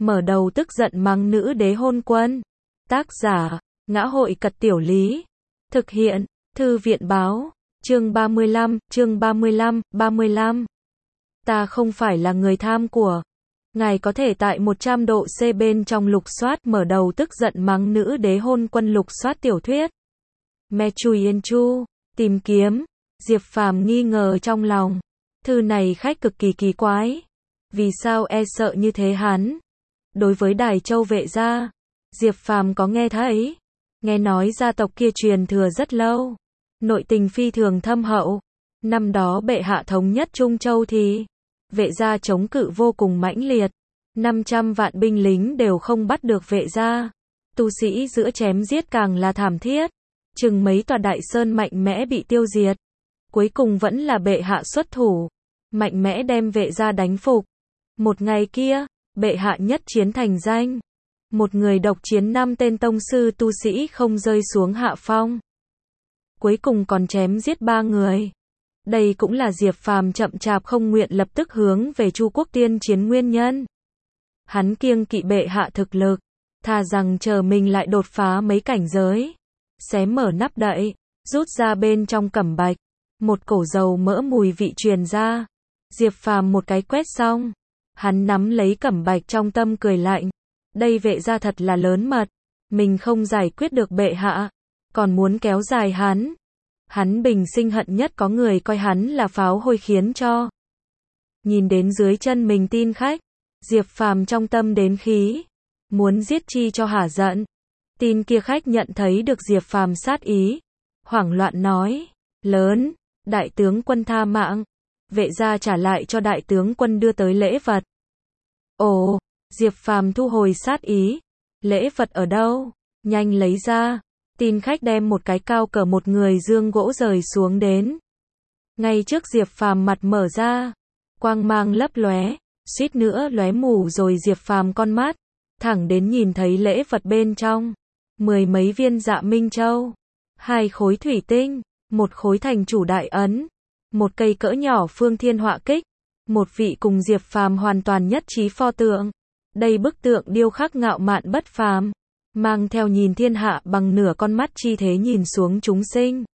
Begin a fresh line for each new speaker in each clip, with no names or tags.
mở đầu tức giận mắng nữ đế hôn quân. Tác giả, Ngã hội Cật Tiểu Lý. Thực hiện, Thư viện Báo. Chương 35. Ta không phải là người tham của. Ngài có thể tại 100 độ C bên trong lục soát mở đầu tức giận mắng nữ đế hôn quân lục soát tiểu thuyết. Me Chui Yên Chu, tìm kiếm. Diệp Phàm nghi ngờ trong lòng. Thư này khách cực kỳ kỳ quái. Vì sao e sợ như thế hắn? Đối với Đài Châu Vệ gia, Diệp Phàm có nghe thấy. Nghe nói gia tộc kia truyền thừa rất lâu. Nội tình phi thường thâm hậu. Năm đó bệ hạ thống nhất Trung Châu thì Vệ gia chống cự vô cùng mãnh liệt. 500 vạn binh lính đều không bắt được Vệ gia. Tu sĩ giữa chém giết càng là thảm thiết. Chừng mấy tòa đại sơn mạnh mẽ bị tiêu diệt. Cuối cùng vẫn là bệ hạ xuất thủ. Mạnh mẽ đem Vệ gia đánh phục. Một ngày kia, bệ hạ nhất chiến thành danh. Một người độc chiến 5 tên tông sư tu sĩ không rơi xuống hạ phong. Cuối cùng còn chém giết 3 người. Đây cũng là Diệp Phàm chậm chạp không nguyện lập tức hướng về Chu Quốc tiên chiến nguyên nhân. Hắn kiêng kỵ bệ hạ thực lực, thà rằng chờ mình lại đột phá mấy cảnh giới. Xé mở nắp đậy, rút ra bên trong cẩm bạch, một cổ dầu mỡ mùi vị truyền ra. Diệp Phàm một cái quét xong, hắn nắm lấy cẩm bạch trong tâm cười lạnh. Đây Vệ gia thật là lớn mật, mình không giải quyết được bệ hạ, còn muốn kéo dài hắn. Hắn bình sinh hận nhất có người coi hắn là pháo hôi khiến cho. Nhìn đến dưới chân mình tin khách, Diệp Phàm trong tâm đến khí, muốn giết chi cho hả giận. Tin kia khách nhận thấy được Diệp Phàm sát ý, hoảng loạn nói, lớn, đại tướng quân tha mạng. Vệ gia trả lại cho đại tướng quân đưa tới lễ vật. Ồ, Diệp Phàm thu hồi sát ý, lễ vật ở đâu? Nhanh lấy ra. Tin khách đem một cái cao cỡ một người dương gỗ rời xuống đến. Ngay trước Diệp Phàm mặt mở ra, quang mang lấp lóe, suýt nữa lóe mù rồi Diệp Phàm con mắt, thẳng đến nhìn thấy lễ vật bên trong. 10 mấy viên Dạ Minh Châu, 2 khối thủy tinh, 1 khối thành chủ đại ấn, 1 cây cỡ nhỏ phương thiên họa kích, một vị cùng Diệp Phàm hoàn toàn nhất trí pho tượng. Đây bức tượng điêu khắc ngạo mạn bất phàm, mang theo nhìn thiên hạ bằng nửa con mắt chi thế nhìn xuống chúng sinh.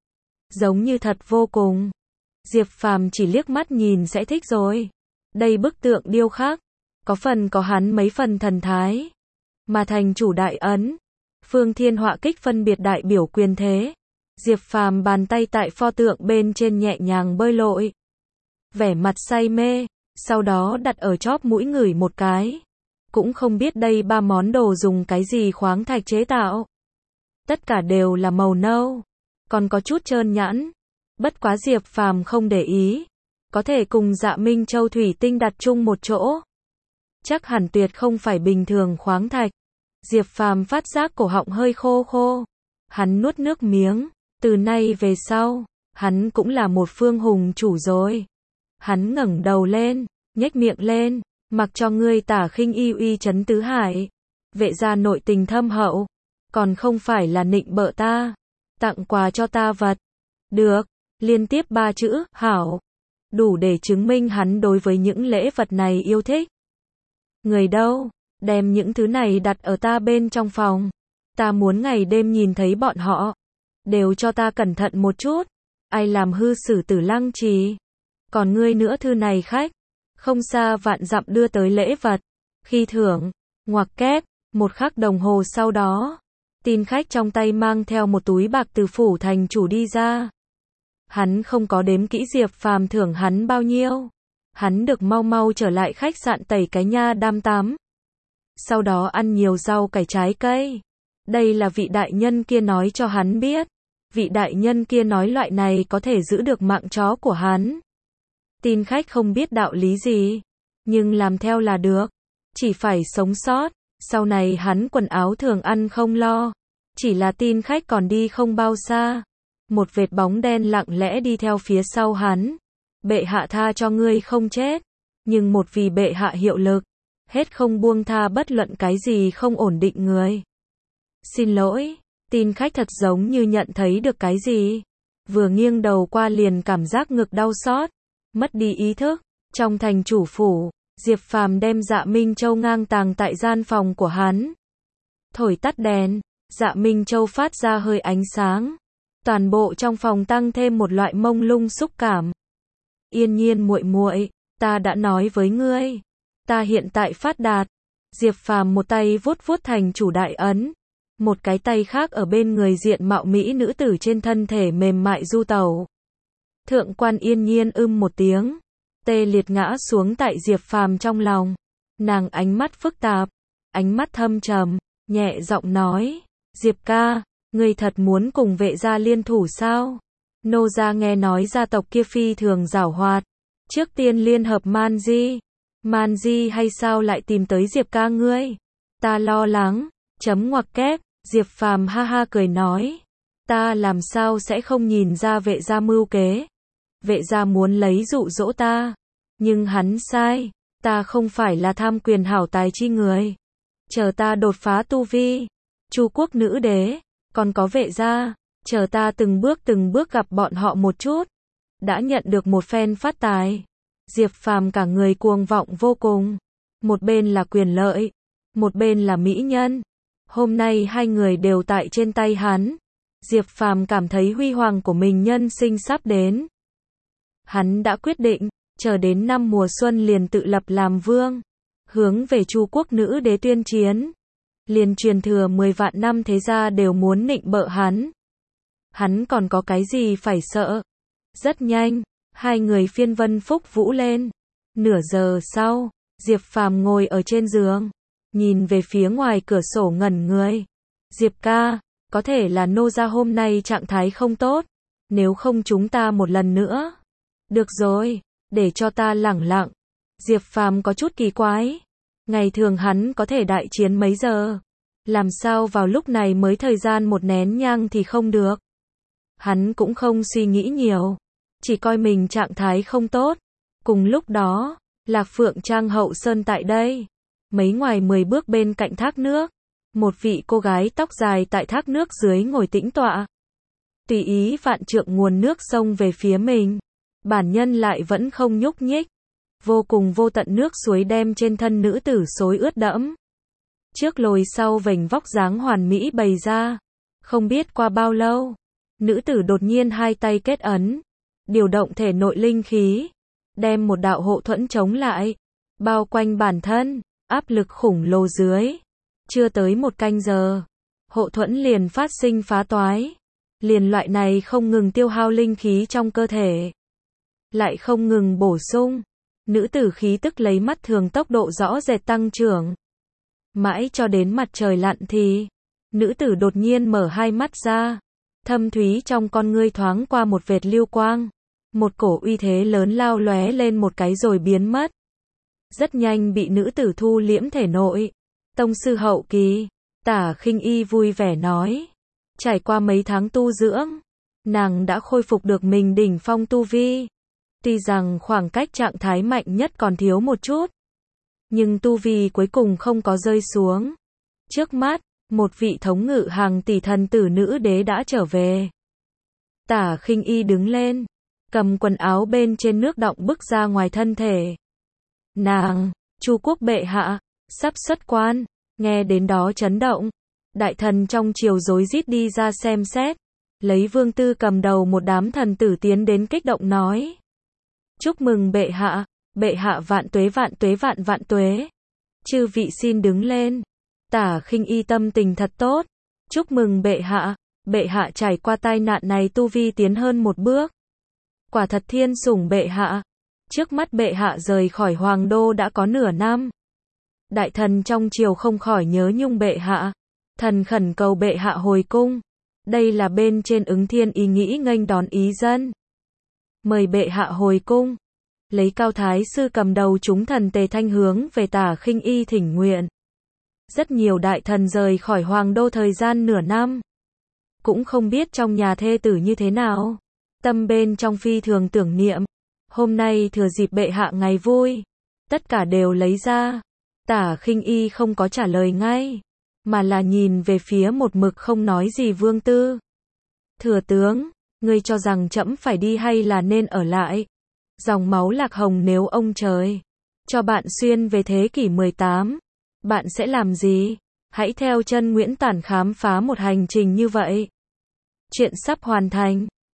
Giống như thật vô cùng. Diệp Phàm chỉ liếc mắt nhìn sẽ thích rồi. Đây bức tượng điêu khắc, có phần có hắn mấy phần thần thái. Mà thành chủ đại ấn, phương thiên họa kích phân biệt đại biểu quyền thế. Diệp Phàm bàn tay tại pho tượng bên trên nhẹ nhàng bơi lội. Vẻ mặt say mê, sau đó đặt ở chóp mũi ngửi một cái. Cũng không biết đây 3 món đồ dùng cái gì khoáng thạch chế tạo. Tất cả đều là màu nâu, còn có chút trơn nhẵn. Bất quá Diệp Phàm không để ý. Có thể cùng Dạ Minh Châu thủy tinh đặt chung một chỗ. Chắc hẳn tuyệt không phải bình thường khoáng thạch. Diệp Phàm phát giác cổ họng hơi khô khô. Hắn nuốt nước miếng. Từ nay về sau, hắn cũng là một phương hùng chủ rồi. Hắn ngẩng đầu lên, nhếch miệng lên. Mặc cho ngươi tả khinh y uy chấn tứ hải. Vệ gia nội tình thâm hậu, còn không phải là nịnh bợ ta, tặng quà cho ta vật. Được, liên tiếp 3 chữ, hảo, đủ để chứng minh hắn đối với những lễ vật này yêu thích. Người đâu, đem những thứ này đặt ở ta bên trong phòng. Ta muốn ngày đêm nhìn thấy bọn họ. Đều cho ta cẩn thận một chút. Ai làm hư Sử Tử Lăng Trì. Còn ngươi nữa thư này khách. Không xa vạn dặm đưa tới lễ vật. Khi thưởng, ngoặc kép, 1 khắc đồng hồ sau đó, tin khách trong tay mang theo một túi bạc từ phủ thành chủ đi ra. Hắn không có đếm kỹ Diệp Phàm thưởng hắn bao nhiêu. Hắn được mau mau trở lại khách sạn tẩy cái nha đam tắm. Sau đó ăn nhiều rau cải trái cây. Đây là vị đại nhân kia nói cho hắn biết. Vị đại nhân kia nói loại này có thể giữ được mạng chó của hắn. Tin khách không biết đạo lý gì, nhưng làm theo là được. Chỉ phải sống sót. Sau này hắn quần áo thường ăn không lo. Chỉ là tin khách còn đi không bao xa. Một vệt bóng đen lặng lẽ đi theo phía sau hắn. Bệ hạ tha cho ngươi không chết. Nhưng một vì bệ hạ hiệu lực. Hết không buông tha bất luận cái gì không ổn định người. Xin lỗi. Tin khách thật giống như nhận thấy được cái gì. Vừa nghiêng đầu qua liền cảm giác ngực đau xót. Mất đi ý thức. Trong thành chủ phủ, Diệp Phàm đem Dạ Minh Châu ngang tàng tại gian phòng của hắn. Thổi tắt đèn, Dạ Minh Châu phát ra hơi ánh sáng. Toàn bộ trong phòng tăng thêm một loại mông lung xúc cảm. Yên Nhiên muội muội, ta đã nói với ngươi, ta hiện tại phát đạt. Diệp Phàm một tay vuốt vuốt thành chủ đại ấn, một cái tay khác ở bên người diện mạo mỹ nữ tử trên thân thể mềm mại du tẩu. Thượng quan Yên Nhiên một tiếng, tê liệt ngã xuống tại Diệp Phàm trong lòng. Nàng ánh mắt phức tạp, ánh mắt thâm trầm, nhẹ giọng nói, Diệp ca, ngươi thật muốn cùng Vệ gia liên thủ sao? Nô gia nghe nói gia tộc kia phi thường giảo hoạt, trước tiên liên hợp Man Di hay sao lại tìm tới Diệp ca ngươi? Ta lo lắng, chấm ngoặc kép, Diệp Phàm ha ha cười nói, ta làm sao sẽ không nhìn ra Vệ gia mưu kế? Vệ gia muốn lấy dụ dỗ ta, nhưng hắn sai, ta không phải là tham quyền hảo tài chi người. Chờ ta đột phá tu vi, Chu quốc nữ đế, còn có Vệ gia, chờ ta từng bước gặp bọn họ một chút, đã nhận được một phen phát tài. Diệp Phàm cả người cuồng vọng vô cùng, một bên là quyền lợi, một bên là mỹ nhân. Hôm nay hai người đều tại trên tay hắn. Diệp Phàm cảm thấy huy hoàng của mình nhân sinh sắp đến. Hắn đã quyết định, chờ đến năm mùa xuân liền tự lập làm vương, hướng về Chu quốc nữ đế tuyên chiến. Liền truyền thừa 10 vạn năm thế gia đều muốn nịnh bợ hắn. Hắn còn có cái gì phải sợ? Rất nhanh, hai người phiên vân phúc vũ lên. Nửa giờ sau, Diệp Phàm ngồi ở trên giường, nhìn về phía ngoài cửa sổ ngẩn người. Diệp ca, có thể là nô gia hôm nay trạng thái không tốt, nếu không chúng ta một lần nữa. Được rồi, để cho ta lẳng lặng. Diệp Phàm có chút kỳ quái. Ngày thường hắn có thể đại chiến mấy giờ, làm sao vào lúc này mới thời gian một nén nhang thì không được. Hắn cũng không suy nghĩ nhiều, chỉ coi mình trạng thái không tốt. Cùng lúc đó, Lạc Phượng Trang hậu sơn tại đây, mấy ngoài 10 bước bên cạnh thác nước, một vị cô gái tóc dài tại thác nước dưới ngồi tĩnh tọa. Tùy ý vạn trượng nguồn nước xông về phía mình, bản nhân lại vẫn không nhúc nhích. Vô cùng vô tận nước suối đem trên thân nữ tử xối ướt đẫm. Trước lồi sau vành vóc dáng hoàn mỹ bày ra. Không biết qua bao lâu, nữ tử đột nhiên hai tay kết ấn, điều động thể nội linh khí, đem một đạo hộ thuẫn chống lại, bao quanh bản thân, áp lực khủng lồ dưới. Chưa tới một canh giờ, hộ thuẫn liền phát sinh phá toái. Liền loại này không ngừng tiêu hao linh khí trong cơ thể, lại không ngừng bổ sung. Nữ tử khí tức lấy mắt thường tốc độ rõ rệt tăng trưởng. Mãi cho đến mặt trời lặn thì, nữ tử đột nhiên mở hai mắt ra. Thâm thúy trong con ngươi thoáng qua một vệt lưu quang. Một cổ uy thế lớn lao lóe lên một cái rồi biến mất. Rất nhanh bị nữ tử thu liễm thể nội. Tông sư hậu kỳ, Tả Khinh Y vui vẻ nói. Trải qua mấy tháng tu dưỡng, nàng đã khôi phục được mình đỉnh phong tu vi. Tuy rằng khoảng cách trạng thái mạnh nhất còn thiếu một chút, nhưng tu vi cuối cùng không có rơi xuống. Trước mắt, một vị thống ngự hàng tỷ thần tử nữ đế đã trở về. Tả Khinh Y đứng lên, cầm quần áo bên trên nước đọng bức ra ngoài thân thể. Nàng, Chu quốc bệ hạ, sắp xuất quan. Nghe đến đó chấn động. Đại thần trong triều rối rít đi ra xem xét. Lấy Vương Tư cầm đầu một đám thần tử tiến đến kích động nói. Chúc mừng bệ hạ vạn tuế vạn tuế vạn tuế. Chư vị xin đứng lên. Tả Khinh Y tâm tình thật tốt. Chúc mừng bệ hạ trải qua tai nạn này tu vi tiến hơn một bước. Quả thật thiên sủng bệ hạ. Trước mắt bệ hạ rời khỏi hoàng đô đã có nửa năm. Đại thần trong triều không khỏi nhớ nhung bệ hạ. Thần khẩn cầu bệ hạ hồi cung. Đây là bên trên ứng thiên ý nghĩ nghênh đón ý dân. Mời bệ hạ hồi cung. Lấy Cao Thái sư cầm đầu chúng thần tề thanh hướng về Tả Khinh Y thỉnh nguyện. Rất nhiều đại thần rời khỏi hoàng đô thời gian nửa năm. Cũng không biết trong nhà thê tử như thế nào. Tâm bên trong phi thường tưởng niệm. Hôm nay thừa dịp bệ hạ ngày vui. Tất cả đều lấy ra. Tả Khinh Y không có trả lời ngay, mà là nhìn về phía một mực không nói gì Vương Tư. Thừa tướng, ngươi cho rằng trẫm phải đi hay là nên ở lại? Dòng máu Lạc Hồng nếu ông trời cho bạn xuyên về thế kỷ 18. Bạn sẽ làm gì? Hãy theo chân Nguyễn Tản khám phá một hành trình như vậy. Chuyện sắp hoàn thành.